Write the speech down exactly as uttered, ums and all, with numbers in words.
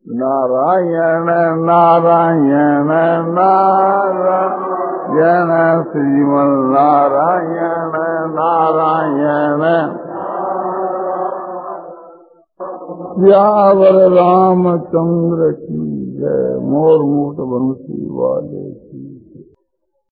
नारायण नारायण नारायण श्रीमन्नारायण नारायण सियावर रामचंद्र की जय। मोर मुकुट बंसी वाले की